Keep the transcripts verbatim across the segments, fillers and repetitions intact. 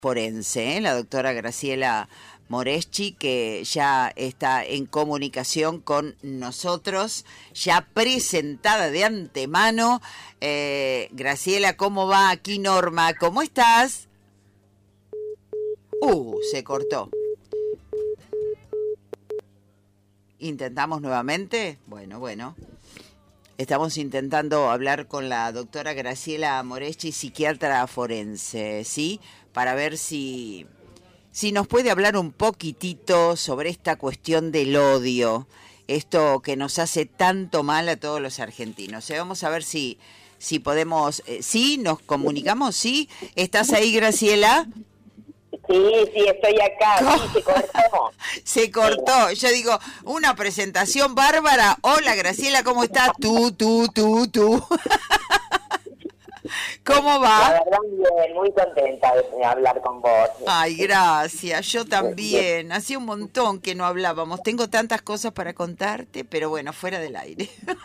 forense, ¿eh? La doctora Graciela Moreschi, que ya está en comunicación con nosotros, ya presentada de antemano. Eh, Graciela, ¿cómo va? Aquí Norma, ¿cómo estás? Uh, se cortó. ¿Intentamos nuevamente? Bueno, bueno. Estamos intentando hablar con la doctora Graciela Moreschi, psiquiatra forense, ¿sí? Para ver si, si nos puede hablar un poquitito sobre esta cuestión del odio, esto que nos hace tanto mal a todos los argentinos. ¿Eh? Vamos a ver si, si podemos... Eh, ¿Sí? ¿Nos comunicamos? ¿Sí? ¿Estás ahí, Graciela? Sí, sí, estoy acá. Sí, se cortó. Se cortó. Yo digo, una presentación bárbara. Hola, Graciela, ¿cómo estás? Tú, tú, tú, tú. ¿Cómo va? La verdad, bien, muy contenta de hablar con vos. Ay, gracias. Yo también. Hacía un montón que no hablábamos. Tengo tantas cosas para contarte, pero bueno, fuera del aire.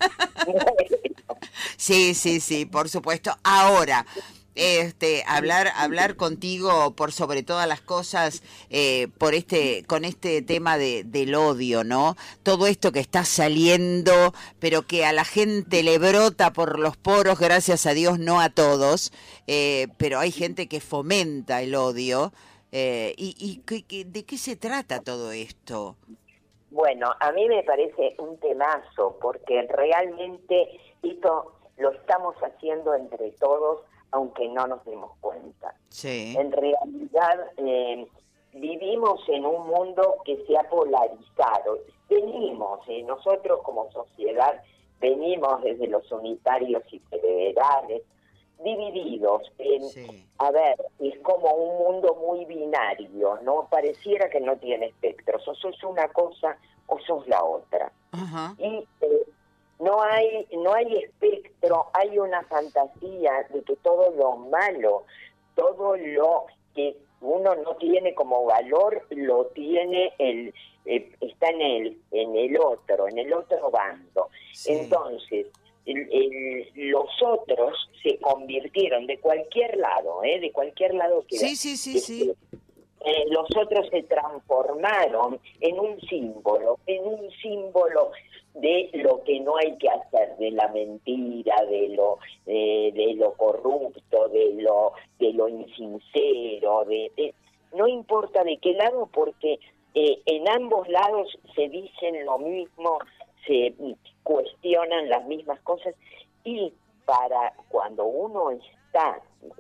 Sí, sí, sí, por supuesto. Ahora... Este, hablar, hablar contigo por sobre todas las cosas, eh, por este, con este tema de, del odio, ¿no? Todo esto que está saliendo, pero que a la gente le brota por los poros, gracias a Dios, no a todos, eh, pero hay gente que fomenta el odio. Eh, y, y ¿qué, qué, ¿de qué se trata todo esto? Bueno, a mí me parece un temazo, porque realmente esto lo estamos haciendo entre todos, aunque no nos demos cuenta. Sí. En realidad, eh, vivimos en un mundo que se ha polarizado. Venimos, eh, nosotros como sociedad, venimos desde los unitarios y federales, divididos. En, sí. A ver, es como un mundo muy binario, ¿no? Pareciera que no tiene espectros. O sos una cosa o sos la otra. Uh-huh. Y... Eh, No hay no hay espectro, hay una fantasía de que todo lo malo, todo lo que uno no tiene como valor, lo tiene el eh, está en el en el otro, en el otro bando. Sí. Entonces, el, el, los otros se convirtieron de cualquier lado, ¿eh? De cualquier lado que Sí, sí, sí, que, sí. Eh, los otros se transformaron en un símbolo, en un símbolo de lo que no hay que hacer, de la mentira, de lo eh, de lo corrupto, de lo de lo insincero, de, de no importa de qué lado, porque eh, en ambos lados se dicen lo mismo, se cuestionan las mismas cosas, y para cuando uno está,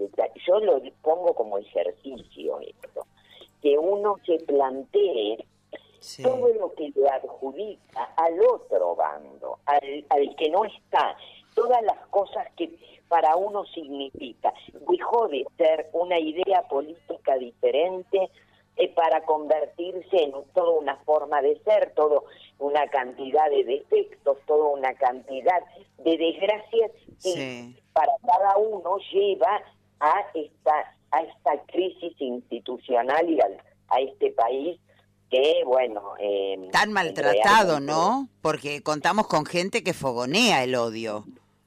yo lo pongo como ejercicio esto, que uno se plantee sí. todo lo que le adjudica al otro bando, al, al que no está, todas las cosas que para uno significa. Dejó de ser una idea política diferente eh, para convertirse en toda una forma de ser, toda una cantidad de defectos, toda una cantidad de desgracias que sí. para cada uno lleva a esta a esta crisis institucional y al, a este país que, bueno... Eh, tan maltratado, ¿no? Porque contamos con gente que fogonea el odio.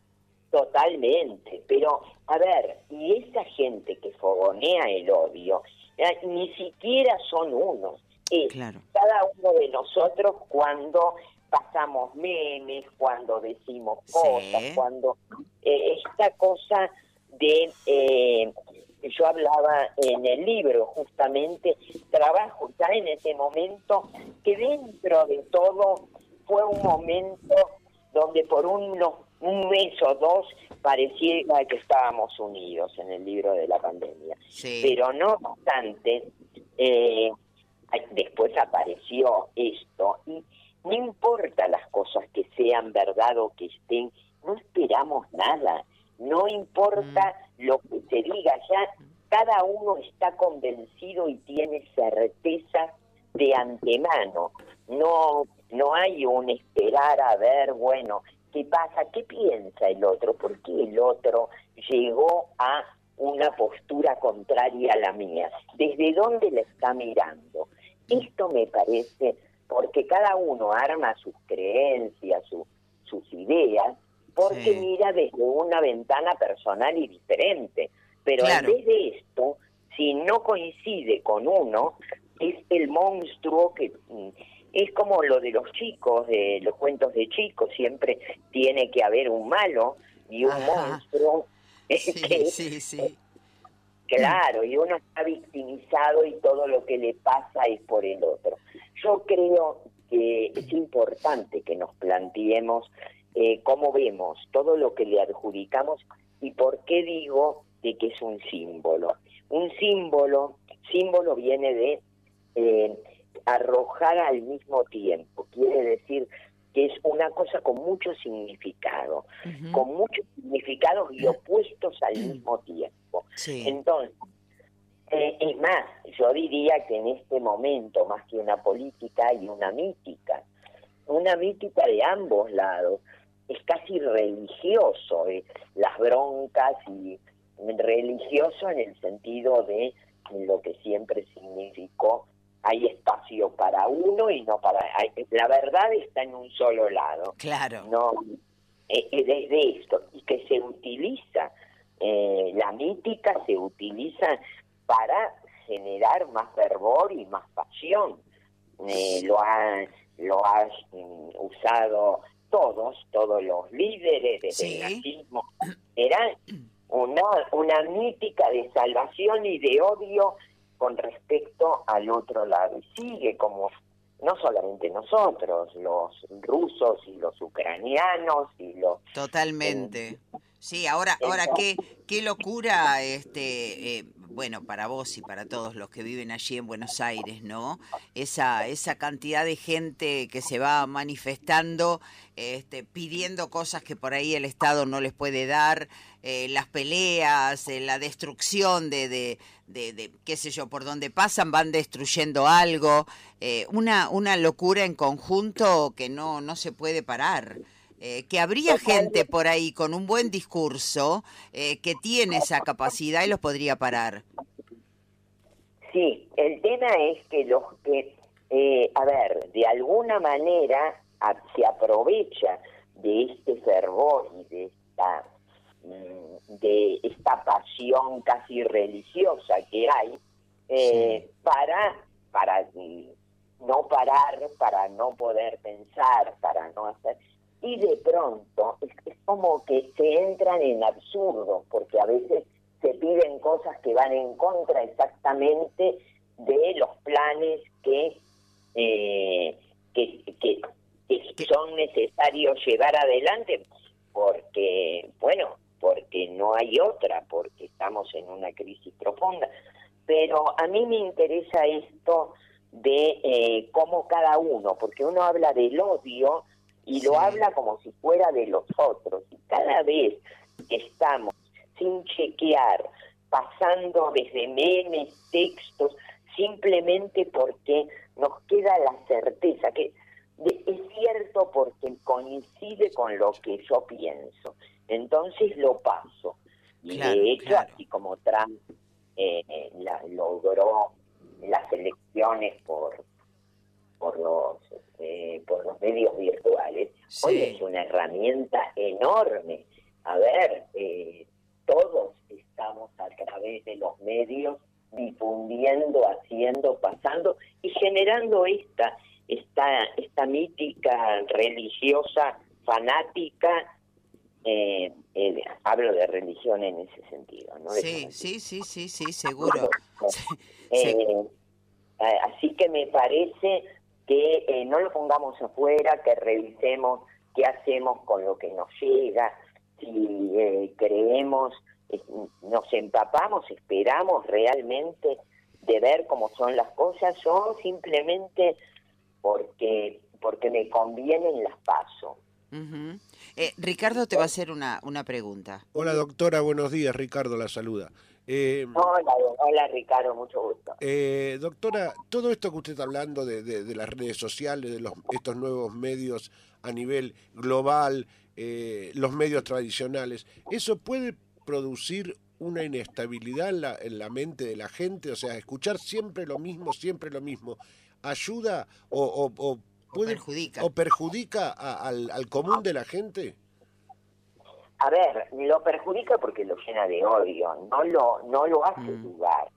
Totalmente, pero, a ver, y esa gente que fogonea el odio, eh, ni siquiera son unos. Es claro. cada uno de nosotros cuando pasamos memes, cuando decimos cosas, sí. cuando... Eh, esta cosa de... Eh, yo hablaba en el libro, justamente, trabajo ya en ese momento, que dentro de todo fue un momento donde por unos, un mes o dos pareciera que estábamos unidos en el libro de la pandemia. Sí. Pero no obstante, eh, después apareció esto, y no importa las cosas que sean verdad o que estén, no esperamos nada. No importa mm. lo que se diga, ya cada uno está convencido y tiene certeza de antemano. No no hay un esperar a ver, bueno, ¿qué pasa? ¿Qué piensa el otro? ¿Por qué el otro llegó a una postura contraria a la mía? ¿Desde dónde la está mirando? Esto me parece, porque cada uno arma sus creencias, su, sus ideas, porque sí. mira desde una ventana personal y diferente. Pero claro. en vez de esto, si no coincide con uno, es el monstruo que... Es como lo de los chicos, de los cuentos de chicos, siempre tiene que haber un malo y un Ajá. monstruo. Sí, que, sí, sí. Claro, y uno está victimizado y todo lo que le pasa es por el otro. Yo creo que es importante que nos planteemos eh, cómo vemos todo lo que le adjudicamos y por qué digo de que es un símbolo. Un símbolo, símbolo viene de eh, arrojar al mismo tiempo, quiere decir que es una cosa con mucho significado, uh-huh. con muchos significados y opuestos al mismo tiempo. Sí. Entonces, eh, es más, yo diría que en este momento, más que una política, hay una mítica, una mítica de ambos lados, es casi religioso, eh, las broncas y religioso en el sentido de lo que siempre significó. Hay espacio para uno y no para... Hay, la verdad está en un solo lado. Claro. No, es eh, desde esto. Y que se utiliza, eh, la mítica se utiliza para generar más fervor y más pasión. Eh, lo han lo ha um, usado todos, todos los líderes desde sí. el nazismo. Era una, una mítica de salvación y de odio con respecto al otro lado. Y sigue como, no solamente nosotros, los rusos y los ucranianos y los... Totalmente. Eh, sí, ahora, ahora qué, qué locura, este, eh, bueno, para vos y para todos los que viven allí en Buenos Aires, ¿no? Esa, esa cantidad de gente que se va manifestando, este, pidiendo cosas que por ahí el Estado no les puede dar, eh, las peleas, eh, la destrucción de, de, de, de, qué sé yo, por donde pasan van destruyendo algo, eh, una, una locura en conjunto que no, no se puede parar. Eh, que habría gente por ahí con un buen discurso eh, que tiene esa capacidad y los podría parar. Sí, el tema es que los que, eh, a ver, de alguna manera a, se aprovecha de este fervor y de esta, de esta pasión casi religiosa que hay eh, sí. para, para no parar, para no poder pensar, para no hacer... Y de pronto es, es como que se entran en absurdos, porque a veces se piden cosas que van en contra exactamente de los planes que, eh, que, que, que son necesarios llevar adelante, porque, bueno, porque no hay otra, porque estamos en una crisis profunda. Pero a mí me interesa esto de eh, cómo cada uno, porque uno habla del odio, y lo sí. habla como si fuera de los otros. Y cada vez que estamos sin chequear, pasando desde memes, textos, simplemente porque nos queda la certeza que de, es cierto porque coincide con lo que yo pienso. Entonces lo paso. Y claro, de hecho, claro. así como Trump eh, la, logró las elecciones por... por los eh, por los medios virtuales, sí. hoy es una herramienta enorme. A ver, eh, todos estamos a través de los medios difundiendo, haciendo, pasando y generando esta esta esta mítica religiosa fanática. Eh, eh, hablo de religión en ese sentido, ¿no? Sí, sí, sí, sí, sí, seguro. eh, sí. Así que me parece que eh, no lo pongamos afuera, que revisemos qué hacemos con lo que nos llega, si eh, creemos, eh, nos empapamos, esperamos realmente de ver cómo son las cosas, o simplemente porque porque me convienen las paso. Uh-huh. eh, Ricardo te va a hacer una, una pregunta. Hola doctora, buenos días, Ricardo la saluda. Eh, hola, hola Ricardo, mucho gusto. Eh, doctora, todo esto que usted está hablando de, de, de las redes sociales, de los, estos nuevos medios a nivel global, eh, los medios tradicionales, ¿eso puede producir una inestabilidad en la, en la mente de la gente? O sea, escuchar siempre lo mismo, siempre lo mismo, ¿ayuda o, o, o, puede, o perjudica, o perjudica a, al, al común de la gente? A ver, lo perjudica porque lo llena de odio, no lo no lo hace dudar.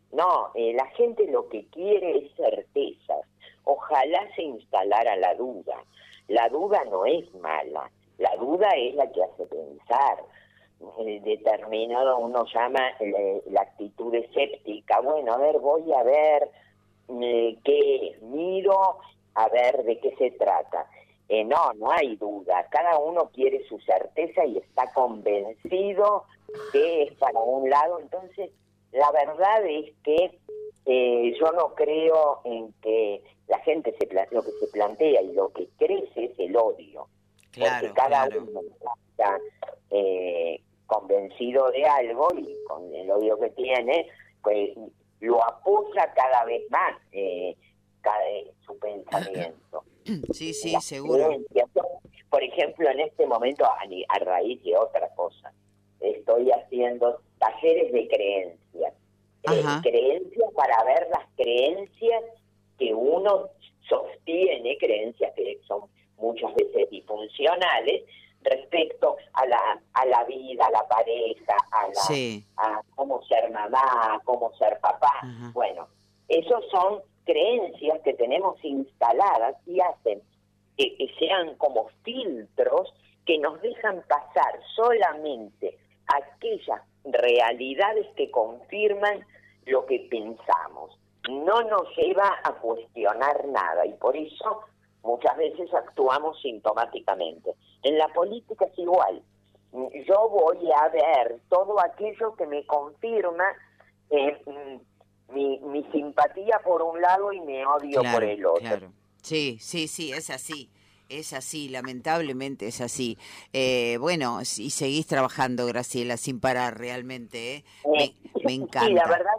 No, eh, la gente lo que quiere es certezas. Ojalá se instalara la duda. La duda no es mala, la duda es la que hace pensar. Eh, determinado uno llama eh, la actitud escéptica. Bueno, a ver, voy a ver eh, qué es, miro a ver de qué se trata. Eh, no, no hay duda. Cada uno quiere su certeza y está convencido que es para un lado. Entonces, la verdad es que eh, yo no creo en que la gente se pla- lo que se plantea y lo que crece es el odio. Claro, porque cada claro. uno está eh, convencido de algo y con el odio que tiene, pues lo apoya cada vez más eh, cada, su pensamiento. Sí, sí, Las seguro. creencias. Por ejemplo, en este momento, a, a raíz de otra cosa, estoy haciendo talleres de creencias. Eh, creencias para ver las creencias que uno sostiene, creencias que son muchas veces disfuncionales, respecto a la a la vida, a la pareja, a, la, sí. a cómo ser mamá, cómo ser papá. Ajá. Bueno, esos son creencias que tenemos instaladas y hacen que, que sean como filtros que nos dejan pasar solamente aquellas realidades que confirman lo que pensamos. No nos lleva a cuestionar nada y por eso muchas veces actuamos sintomáticamente. En la política es igual. Yo voy a ver todo aquello que me confirma eh, mi, mi simpatía por un lado y mi odio claro, por el otro. Claro. Sí, sí, sí, es así. Es así, lamentablemente es así. Eh, bueno, y seguís trabajando, Graciela, sin parar realmente. ¿eh? Me, me encanta. Sí, la verdad,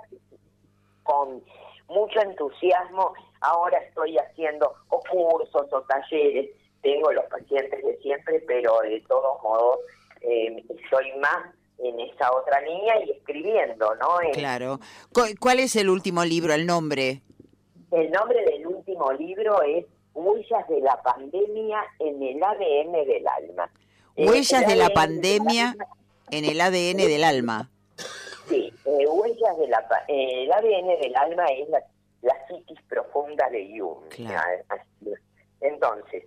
con mucho entusiasmo. Ahora estoy haciendo o cursos o talleres. Tengo los pacientes de siempre, pero de todos modos eh, soy más en esa otra línea y escribiendo, ¿no? En, claro. ¿Cuál es el último libro, el nombre? El nombre del último libro es Huellas de la pandemia en el A D N del alma. Huellas de la pandemia en el A D N del alma. Sí, eh, Huellas de la eh, el A D N del alma es la, la psiquis profunda de Jung. Claro. Entonces,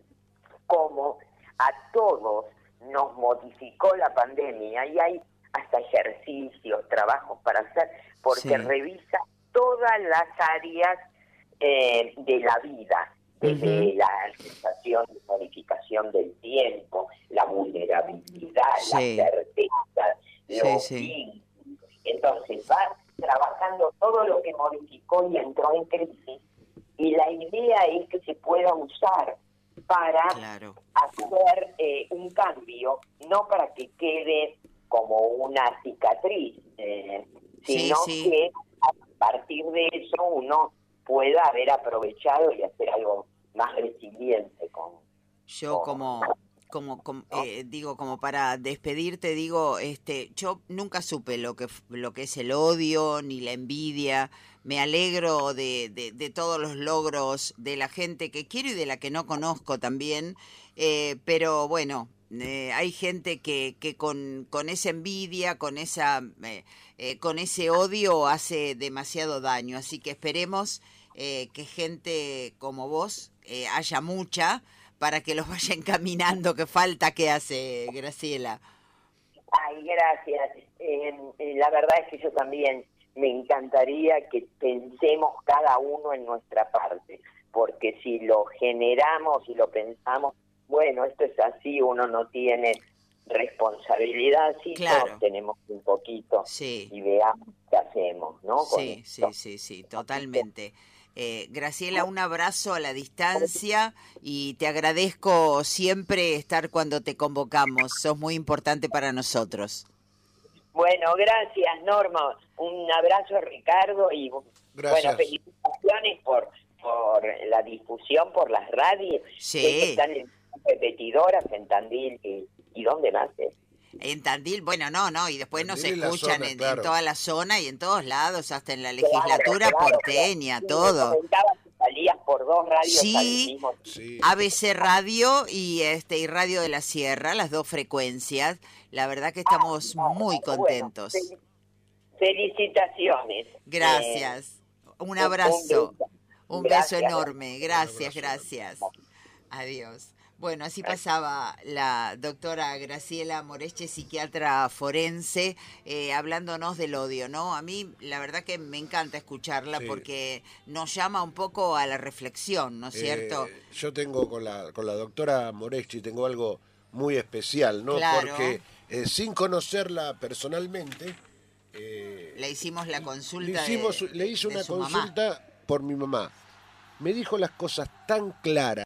como a todos nos modificó la pandemia y hay hasta ejercicios, trabajos para hacer, porque sí. revisa todas las áreas eh, de la vida, desde uh-huh. la sensación de modificación del tiempo, la vulnerabilidad, sí. la certeza, los sí, sí. Entonces va trabajando todo lo que modificó y entró en crisis, y la idea es que se pueda usar para claro. hacer eh, un cambio, no para que quede como una cicatriz, eh, sino sí, sí. que a partir de eso uno pueda haber aprovechado y hacer algo más resiliente con yo con, como como, como ¿no? eh, digo como para despedirte digo este yo nunca supe lo que lo que es el odio ni la envidia. Me alegro de, de, de todos los logros de la gente que quiero y de la que no conozco también, eh, pero bueno, eh, hay gente que, que con, con esa envidia, con esa eh, eh, con ese odio hace demasiado daño, así que esperemos eh, que gente como vos eh, haya mucha para que los vaya encaminando, que falta que hace, Graciela. Ay, gracias. Eh, la verdad es que yo también me encantaría que pensemos cada uno en nuestra parte, porque si lo generamos y lo pensamos, bueno, esto es así, uno no tiene responsabilidad, sí, claro. todos tenemos un poquito, sí. y veamos qué hacemos, ¿no? Sí, sí, sí, sí, totalmente. Eh, Graciela, un abrazo a la distancia y te agradezco siempre estar cuando te convocamos, sos muy importante para nosotros. Bueno, gracias Norma, un abrazo Ricardo y gracias. Bueno, felicitaciones por por la difusión por las radios, sí. que están en repetidoras en Tandil y, y ¿dónde más es? En Tandil, bueno, no, no, y después Tandil nos escuchan zona, en, claro. en toda la zona y en todos lados, hasta en la legislatura claro, claro, porteña, claro. todo. Sí, salías por dos radios sí, al mismo sí. A B C Radio y este y Radio de la Sierra, las dos frecuencias. La verdad que estamos ah, muy contentos. Bueno, Felicitaciones. Gracias. Eh, un abrazo. Un, un beso enorme. Gracias, gracias. Adiós. Bueno, así pasaba la doctora Graciela Moreschi, psiquiatra forense, eh, hablándonos del odio, ¿no? A mí la verdad que me encanta escucharla, sí, porque nos llama un poco a la reflexión, ¿no es cierto? Eh, yo tengo con la, con la doctora Moreschi, tengo algo muy especial, ¿no? Claro. Porque eh, sin conocerla personalmente... Eh, le hicimos la consulta. Le, hicimos, de, le hice de una su consulta mamá. por mi mamá. Me dijo las cosas tan claras.